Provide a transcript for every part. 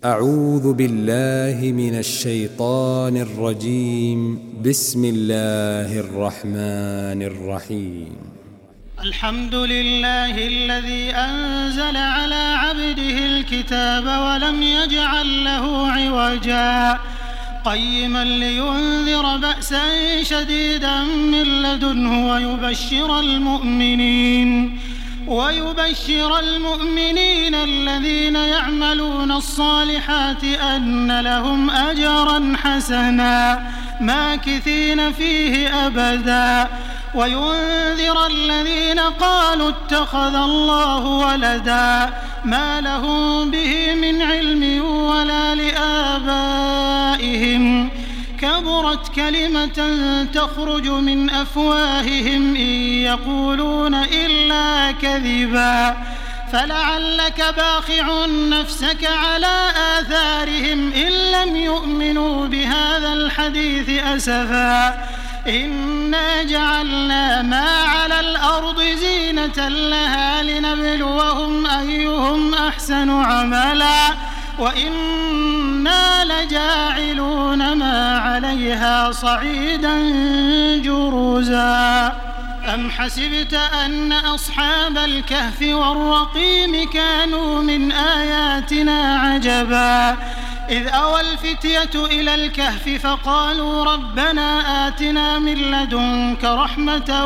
أعوذ بالله من الشيطان الرجيم. بسم الله الرحمن الرحيم. الحمد لله الذي أنزل على عبده الكتاب ولم يجعل له عوجا قيما لينذر بأسا شديدا من لدنه ويبشر المؤمنين الذين يعملون الصالحات أن لهم أجرا حسنا ماكثين فيه أبدا وينذر الذين قالوا اتخذ الله ولدا ما لهم به من علم ولا لآبائهم كبرت كلمة تخرج من أفواههم إن يقولون إلا كذبا فلعلك باخع نفسك على آثارهم إن لم يؤمنوا بهذا الحديث أسفا إنا جعلنا ما على الأرض زينة لها لنبلوهم أيهم أحسن عملا وإنا لجاعلون ما عليها صعيدا جرزا أم حسبت أن أصحاب الكهف والرقيم كانوا من آياتنا عجبا إذ أوى الفتية إلى الكهف فقالوا ربنا آتنا من لدنك رحمة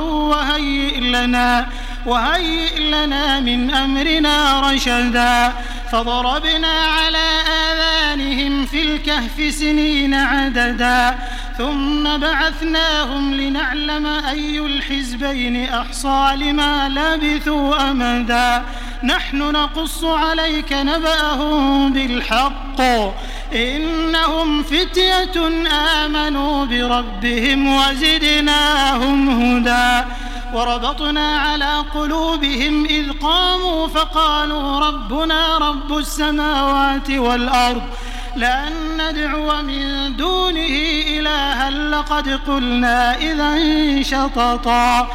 وهيئ لنا من أمرنا رشدا فضربنا على آذانهم في الكهف سنين عددا ثم بعثناهم لنعلم أي الحزبين أحصى لما لبثوا أمدا نحن نقص عليك نبأهم بالحق إنهم فتية آمنوا بربهم وزدناهم هدى وربطنا على قلوبهم إذ قاموا فقالوا ربنا رب السماوات والأرض لأن ندعو من دونه إلها لقد قلنا إذا شططا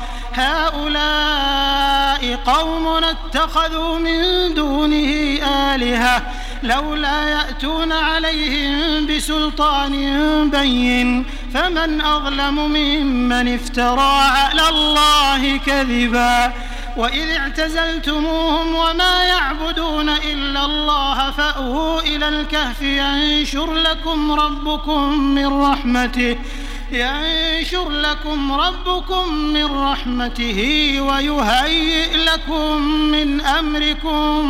هؤلاء قوم اتخذوا من دونه آلهة لولا يأتون عليهم بسلطان بين فمن أظلم ممن افترى على الله كذبا وإذ اعتزلتموهم وما يعبدون إلا الله فأووا إلى الكهف ينشر لكم ربكم من رحمته ويهيئ لكم من أمركم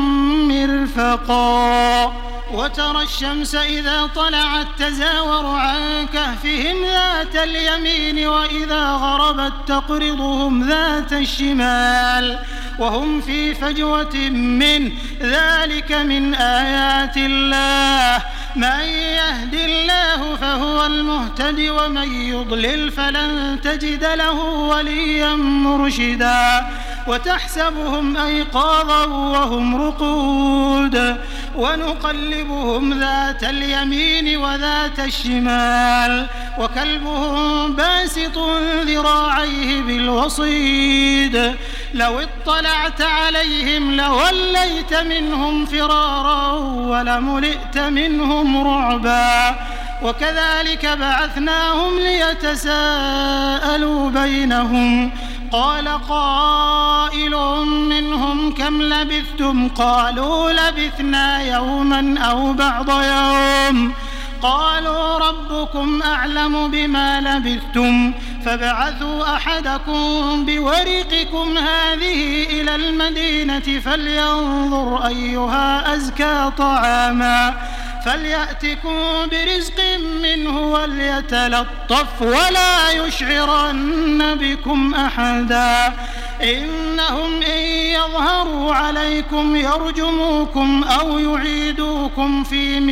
مرفقا وترى الشمس إذا طلعت تزاور عن كهفهم ذات اليمين وإذا غربت تقرضهم ذات الشمال وهم في فجوة منه ذلك من آيات الله من يهد الله فهو المهتد ومن يضلل فلن تجد له وليا مرشدا وتحسبهم أيقاظا وهم رقود ونقلبهم ذات اليمين وذات الشمال وكلبهم باسط ذراعيه بالوصيد لو اطلعت عليهم لوليت منهم فرارا ولملئت منهم رعبا وكذلك بعثناهم ليتساءلوا بينهم قال قائل منهم كم لبثتم قالوا لبثنا يوما أو بعض يوم قالوا ربكم أعلم بما لبثتم فابعثوا أحدكم بورقكم هذه إلى المدينة فلينظر أيها أزكى طعاما فليأتكم برزق منه وليتلطف ولا يشعرن بكم أحدا إنهم إن يظهروا عليكم يرجموكم أو يعيدوكم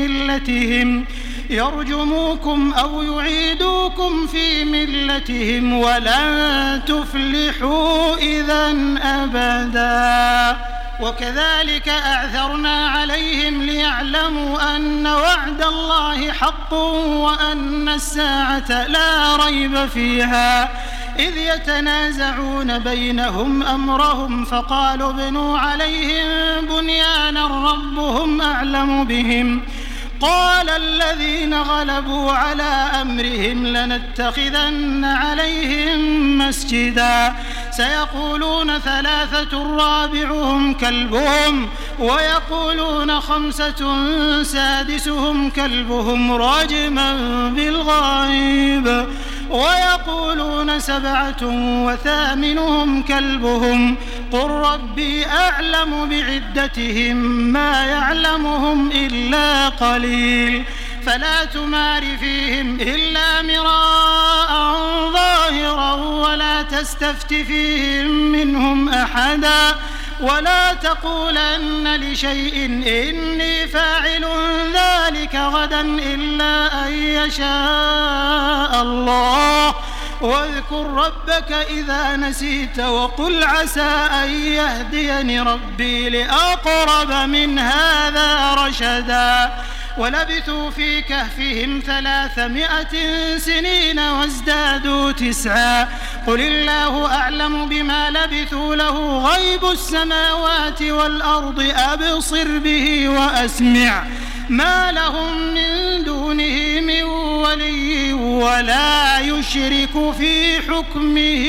في ملتهم ولن تفلحوا إذا أبدا وكذلك أعثرنا عليهم ليعلموا أن وعد الله حق وأن الساعة لا ريب فيها إذ يتنازعون بينهم أمرهم فقالوا ابنوا عليهم بنيانا ربهم أعلم بهم قال الذين غلبوا على أمرهم لنتخذن عليهم مسجدا سيقولون 3 رابعهم كلبهم ويقولون 5 سادسهم كلبهم رجما بالغيب ويقولون 7 وثامنهم كلبهم قل ربي أعلم بعدتهم ما يعلمهم إلا قليل فلا تمار فيهم إلا مراء ظاهرا ولا تستفت فيهم منهم أحدا ولا تقولن لشيء إني فاعل ذلك غدا إلا أن يشاء الله واذكر ربك إذا نسيت وقل عسى أن يهديني ربي لأقرب من هذا رشدا ولبثوا في كهفهم 300 سنين وازدادوا 9 قل الله أعلم بما لبثوا له غيب السماوات والأرض أبصر به وأسمع ما لهم من دونه من ولي ولا يشرك في حكمه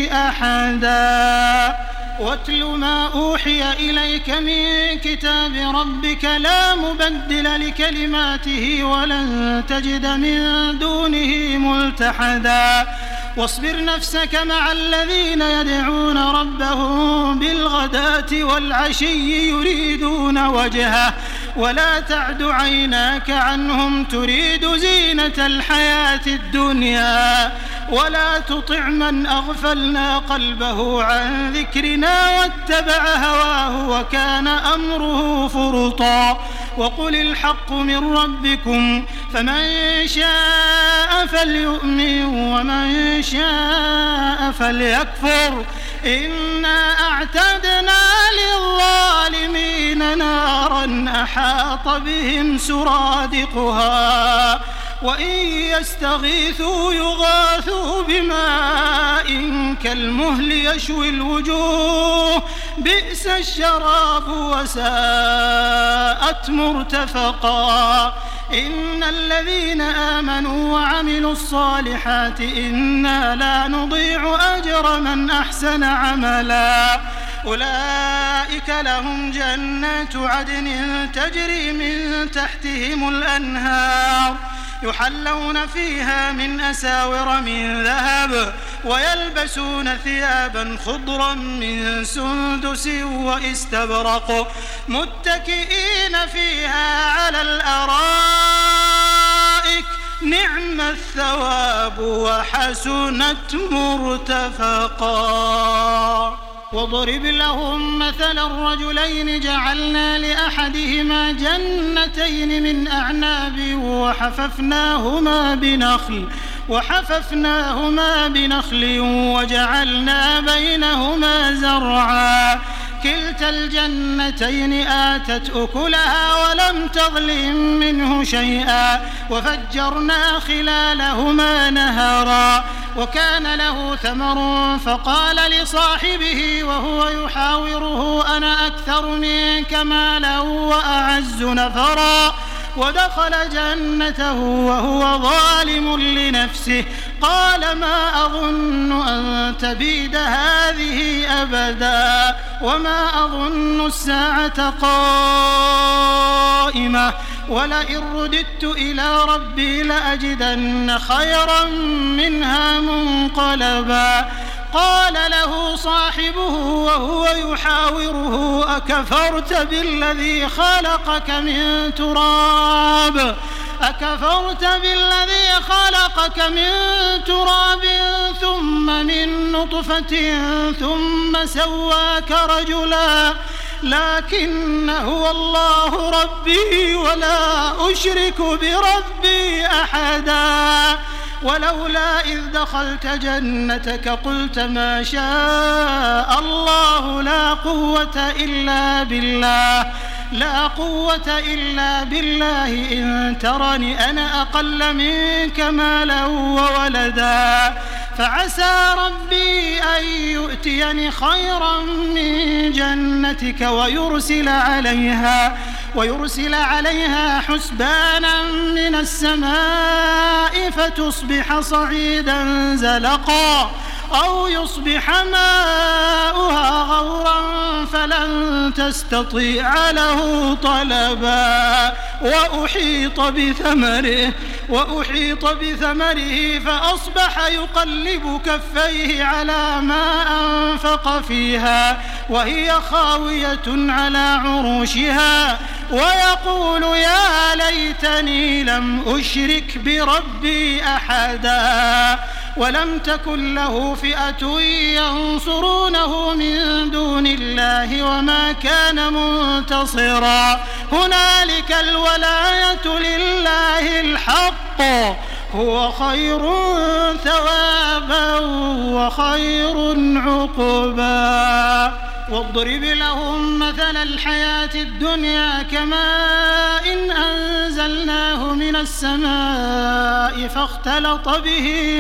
أحدا واتل ما أوحي إليك من كتاب ربك لا مبدل لكلماته ولن تجد من دونه ملتحدا واصبر نفسك مع الذين يدعون ربهم بالغداة والعشي يريدون وجهه ولا تعد عيناك عنهم تريد زينة الحياة الدنيا ولا تطع من أغفلنا قلبه عن ذكرنا واتبع هواه وكان أمره فرطا وقل الحق من ربكم فمن شاء فليؤمن ومن شاء فليكفر إنا أعتدنا للظالمين نارا أحاط بهم سرادقها وإن يستغيثوا يغاثوا بماء كالمهل يشوي الوجوه بئس الشراب وساءت مرتفقا إن الذين آمنوا وعملوا الصالحات إنا لا نضيع أجر من أحسن عملا أولئك لهم جنات عدن تجري من تحتهم الأنهار يحلون فيها من أساور من ذهب ويلبسون ثيابا خضرا من سندس واستبرق متكئين فيها على الأرائك نعم الثواب وحسنت مرتفقا واضرب لهم مثلا الرجلين جعلنا لأحدهما جنتين من أعناب وحففناهما بنخل وجعلنا بينهما زرعا كلتا الجنتين آتت أكلها ولم تظلم منه شيئا وفجرنا خلالهما نهرا وكان له ثمر فقال لصاحبه وهو يحاوره أنا أكثر منك مالا وأعز نفرا ودخل جنته وهو ظالم لنفسه قال ما أظن أن تبيد هذه أبدا وما أظن الساعة قائمة ولئن رددت إلى ربي لأجدن خيرا منها منقلبا قال له صاحبه وهو يحاوره أكفرت بالذي خلقك من تراب ثم من نطفة ثم سواك رجلا لكن هو الله ربي ولا أشرك بربي أحدا ولولا إذ دخلت جنتك قلت ما شاء الله لا قوة إلا بالله إن ترني أنا أقل منك مالا وولدا فعسى ربي أن يؤتيني خيرا من جنتك ويرسل عليها حسبانا من السماء فتصبح صعيدا زلقا أو يصبح ماؤها غورا فلن تستطيع له طلبا وأحيط بثمره فأصبح يقلب كفيه على ما أنفق فيها وهي خاوية على عروشها ويقول يا ليتني لم أشرك بربي أحدا ولم تكن له فئة ينصرونه من دون الله وما كان منتصرا هنالك الولاية لله الحق هو خير ثوابا وخير عقبا واضرب لهم مثل الحياة الدنيا كماء إن أنزلناه من السماء فاختلط به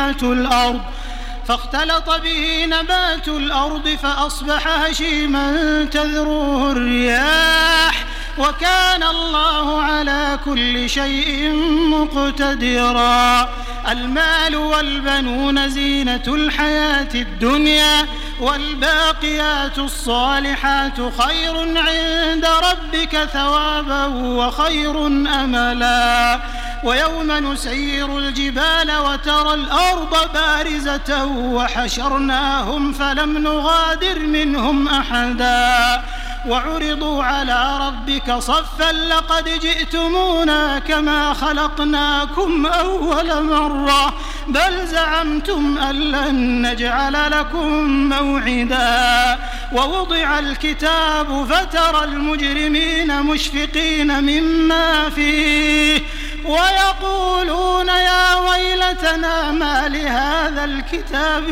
نبات الأرض فأصبح هشيما تذروه الرياح وكان الله على كل شيء مقتدرا المال والبنون زينة الحياة الدنيا والباقيات الصالحات خير عند ربك ثوابا وخير أملا ويوم نسير الجبال وترى الأرض بارزة وحشرناهم فلم نغادر منهم أحدا وعرضوا على ربك صفا لقد جئتمونا كما خلقناكم أول مرة بل زعمتم أن لن نجعل لكم موعدا ووضع الكتاب فترى المجرمين مشفقين مما فيه ويقولون يا ويلتنا ما لهذا الكتاب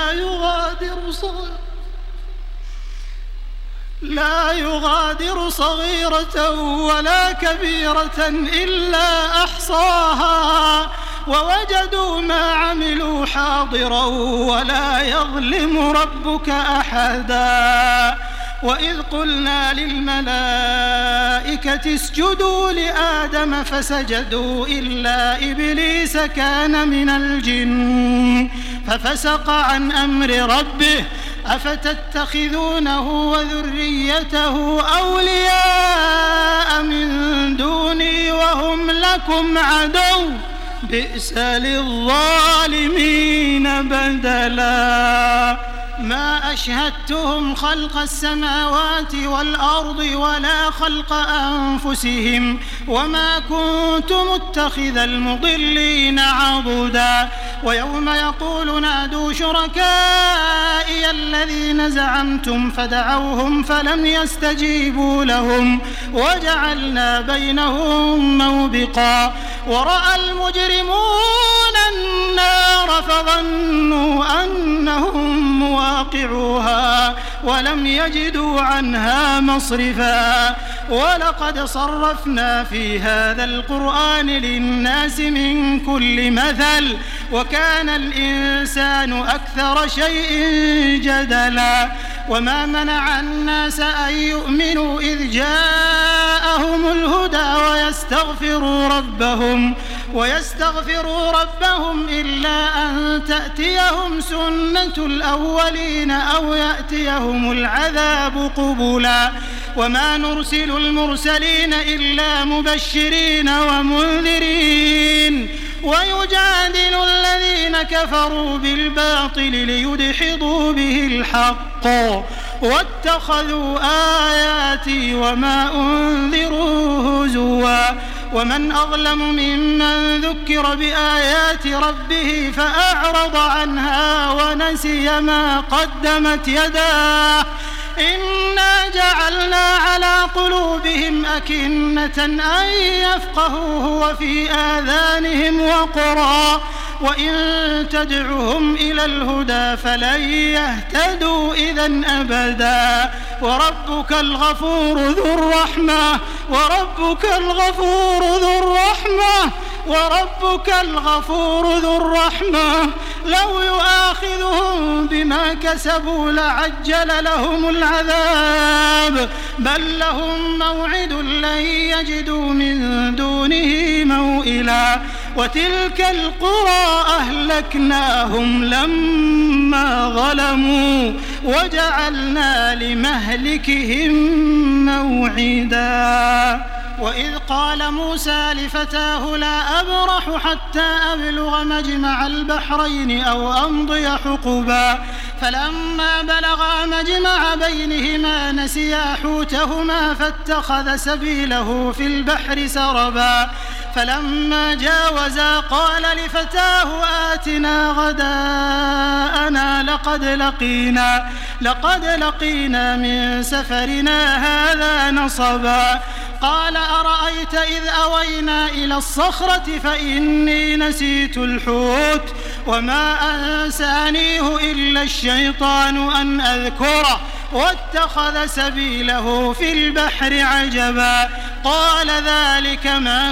لا يغادر صغيرة ولا كبيرة إلا أحصاها ووجدوا ما عملوا حاضرا ولا يظلم ربك أحدا وإذ قلنا للملائكة اسجدوا لآدم فسجدوا إلا إبليس كان من الجن ففسق عن أمر ربه أفتتخذونه وذريته أولياء من دوني وهم لكم عدو بئس للظالمين بدلا ما أشهدتهم خلق السماوات والأرض ولا خلق أنفسهم وما كنت متخذ المضلين عضدا ويوم يقول نادوا شركائي الذين زعمتم فدعوهم فلم يستجيبوا لهم وجعلنا بينهم موبقا ورأى المجرمون النار فظنوا أنهم مواقعوها ولم يجدوا عنها مصرفا ولقد صرفنا في هذا القرآن للناس من كل مثل وكان الإنسان أكثر شيء جدلا وما منع الناس أن يؤمنوا إذ جاءهم الهدى ويستغفروا ربهم إلا أن تأتيهم سنة الأولين أو يأتيهم العذاب قبلا وما نرسل المرسلين إلا مبشرين ومنذرين ويجادل الذين كفروا بالباطل ليدحضوا به الحق واتخذوا آياتي وما أنذروا هزوا ومن أظلم ممن ذكر بآيات ربه فأعرض عنها ونسي ما قدمت يداه إنا جعلنا على قلوبهم أكنة أن يفقهوه وفي آذانهم وقرا وإن تدعهم إلى الهدى فلن يهتدوا إذن أبدا وربك الغفور ذو الرحمة وربك الغفور ذو الرحمة لو يؤاخذهم بما كسبوا لعجل لهم العذاب بل لهم موعد لن يجدوا من دونه موئلا وتلك القرى أهلكناهم لما ظلموا وجعلنا لمهلكهم موعدا وإذ قال موسى لفتاه لا أبرح حتى أبلغ مجمع البحرين أو أمضي حقبا فلما بلغا مجمع بينهما نسيا حوتهما فاتخذ سبيله في البحر سربا فلما جاوزا قال لفتاه آتنا غداءنا لقد لقينا من سفرنا هذا نصبا قال أرأيت إذ أوينا إلى الصخرة فإني نسيت الحوت وما أنسانيه إلا الشيطان أن أذكره واتخذ سبيله في البحر عجبا قال ذلك ما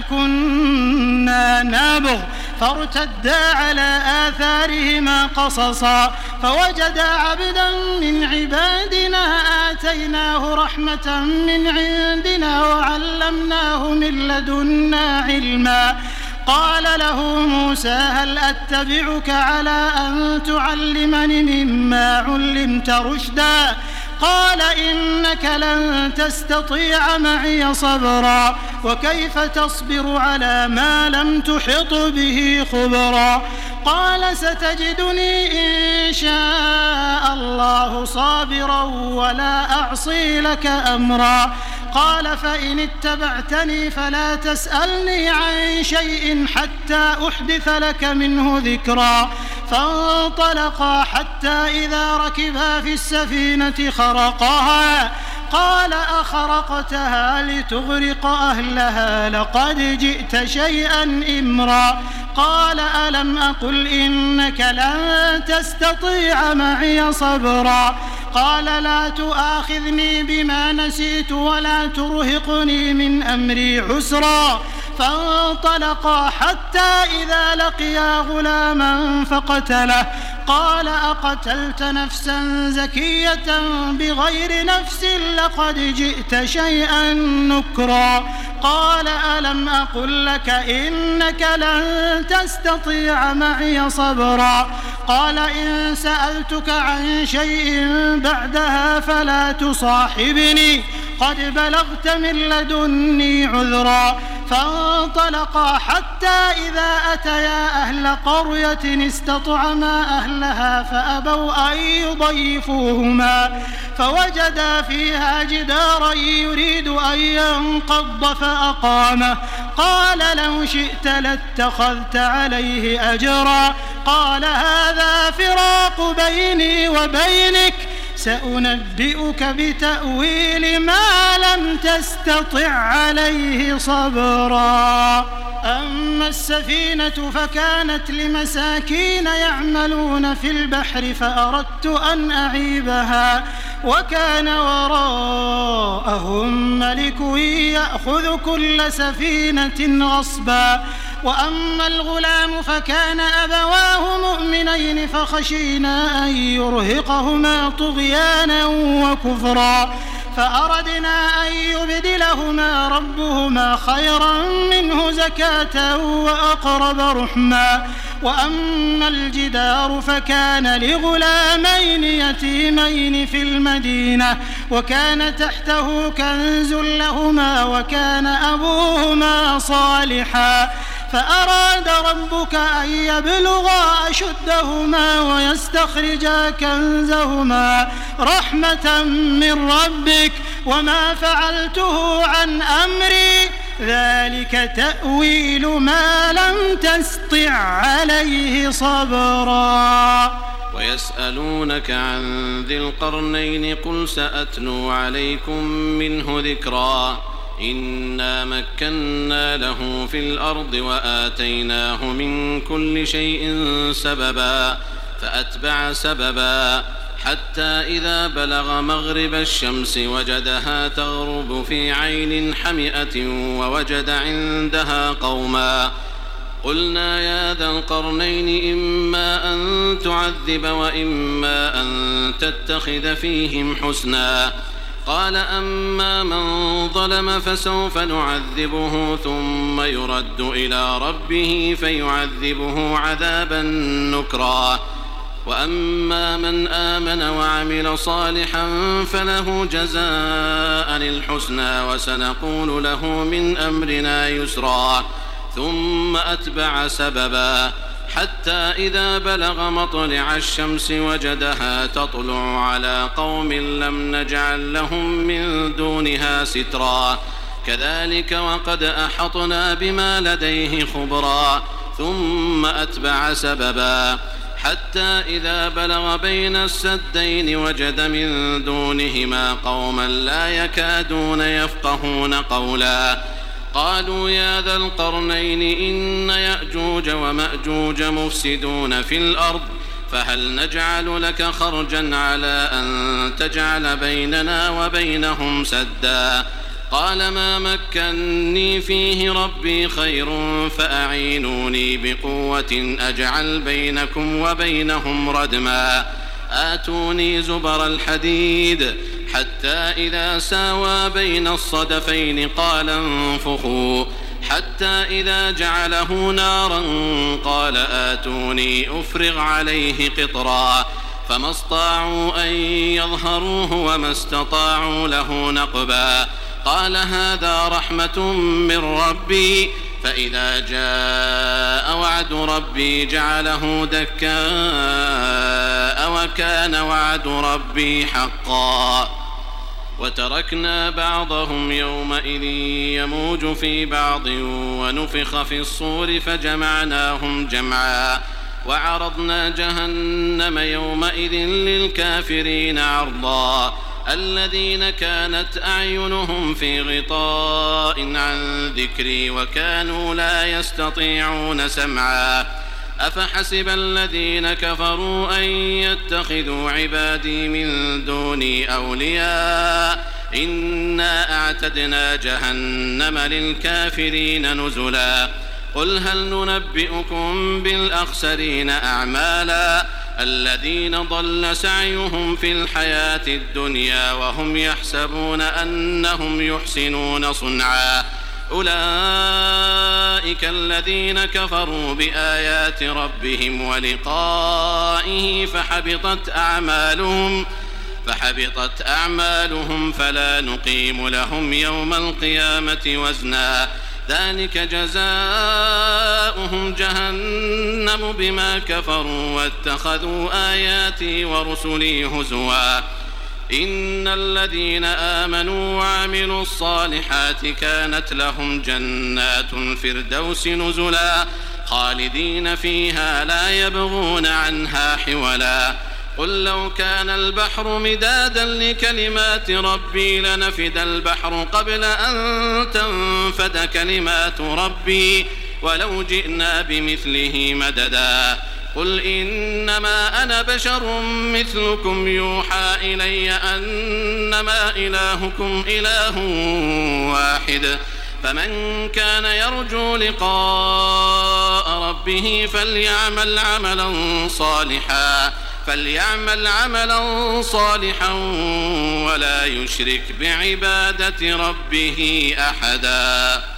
كنا نبغ فارتدا على آثارهما قصصا فوجدا عبدا من عبادنا آتيناه رحمة من عندنا وعلمناه من لدنا علما قال له موسى هل أتبعك على أن تعلمني مما علمت رشدا قال إنك لن تستطيع معي صبرا وكيف تصبر على ما لم تحط به خبرا قال ستجدني إن شاء الله صابرا ولا أعصي لك أمرا قال فإن اتبعتني فلا تسألني عن شيء حتى أحدث لك منه ذكرا فانطلقا حتى إذا ركبا في السفينة خرقها قال أخرقتها لتغرق أهلها لقد جئت شيئا إمرا قال ألم أقل إنك لن تستطيع معي صبرا قال لا تؤاخذني بما نسيت ولا ترهقني من أمري عسرا فانطلقا حتى إذا لقيا غلاما فقتله قال أقتلت نفسا زكية بغير نفس لقد جئت شيئا نكرا قال ألم أقل لك إنك لن تستطيع معي صبرا قال إن سألتك عن شيء بعدها فلا تصاحبني قد بلغت من لدني عذرا فانطلقا حتى إذا أتيا أهل قرية استطعما أهلها فأبوا أن يضيفوهما فوجدا فيها جدارا يريد أن ينقض فأقامه قال لو شئت لاتخذت عليه أجرا قال هذا فراق بيني وبينك سأنبئك بتأويل ما لم تستطع عليه صبرا أما السفينة فكانت لمساكين يعملون في البحر فأردت أن أعيبها وكان وراءهم ملك يأخذ كل سفينة غصبا وأما الغلام فكان أبواه مؤمنين فخشينا أن يرهقهما طغيانا وكفرا فأردنا أن يبدلهما ربهما خيرا منه زكاة وأقرب رحما وأما الجدار فكان لغلامين يتيمين في المدينة وكان تحته كنز لهما وكان أبوهما صالحا فأراد ربك أن يبلغا أشدهما ويستخرجا كنزهما رحمة من ربك وما فعلته عن أمري ذلك تأويل ما لم تستطع عليه صبرا ويسألونك عن ذي القرنين قل سأتلو عليكم منه ذكرا إنا مكنا له في الأرض وآتيناه من كل شيء سببا فأتبع سببا حتى إذا بلغ مغرب الشمس وجدها تغرب في عين حمئة ووجد عندها قوما قلنا يا ذا القرنين إما أن تعذب وإما أن تتخذ فيهم حسنا قال أما من ظلم فسوف نعذبه ثم يرد إلى ربه فيعذبه عذابا نكرا وأما من آمن وعمل صالحا فله جزاء الحسنى وسنقول له من أمرنا يسرا ثم أتبع سببا حتى إذا بلغ مطلع الشمس وجدها تطلع على قوم لم نجعل لهم من دونها سترا كذلك وقد أحطنا بما لديه خبرا ثم أتبع سببا حتى إذا بلغ بين السدين وجد من دونهما قوما لا يكادون يفقهون قولا قالوا يا ذا القرنين إن يأجوج ومأجوج مفسدون في الأرض فهل نجعل لك خرجا على أن تجعل بيننا وبينهم سدا قال ما مكني فيه ربي خير فأعينوني بقوة أجعل بينكم وبينهم ردما آتوني زبر الحديد حتى إذا ساوى بين الصدفين قال انفخوا حتى إذا جعله نارا قال آتوني أفرغ عليه قطرا فما استطاعوا أن يظهروه وما استطاعوا له نقبا قال هذا رحمة من ربي فإذا جاء وعد ربي جعله دكاء وكان وعد ربي حقا وتركنا بعضهم يومئذ يموج في بعض ونفخ في الصور فجمعناهم جمعا وعرضنا جهنم يومئذ للكافرين عرضا الذين كانت أعينهم في غطاء عن ذكري وكانوا لا يستطيعون سمعا أفحسب الذين كفروا أن يتخذوا عبادي من دوني أولياء إنا أعتدنا جهنم للكافرين نزلا قل هل ننبئكم بالأخسرين أعمالا الذين ضل سعيهم في الحياة الدنيا وهم يحسبون أنهم يحسنون صنعا أولئك الذين كفروا بآيات ربهم ولقائه فحبطت أعمالهم فلا نقيم لهم يوم القيامة وزنا ذلك جزاؤهم جهنم بما كفروا واتخذوا آياتي ورسلي هزوا إن الذين آمنوا وعملوا الصالحات كانت لهم جنات الفردوس نزلا خالدين فيها لا يبغون عنها حولا قل لو كان البحر مدادا لكلمات ربي لنفد البحر قبل أن تنفد كلمات ربي ولو جئنا بمثله مددا قل إنما أنا بشر مثلكم يوحى إلي أنما إلهكم إله واحد فمن كان يرجو لقاء ربه فليعمل عملا صالحا ولا يشرك بعبادة ربه أحدا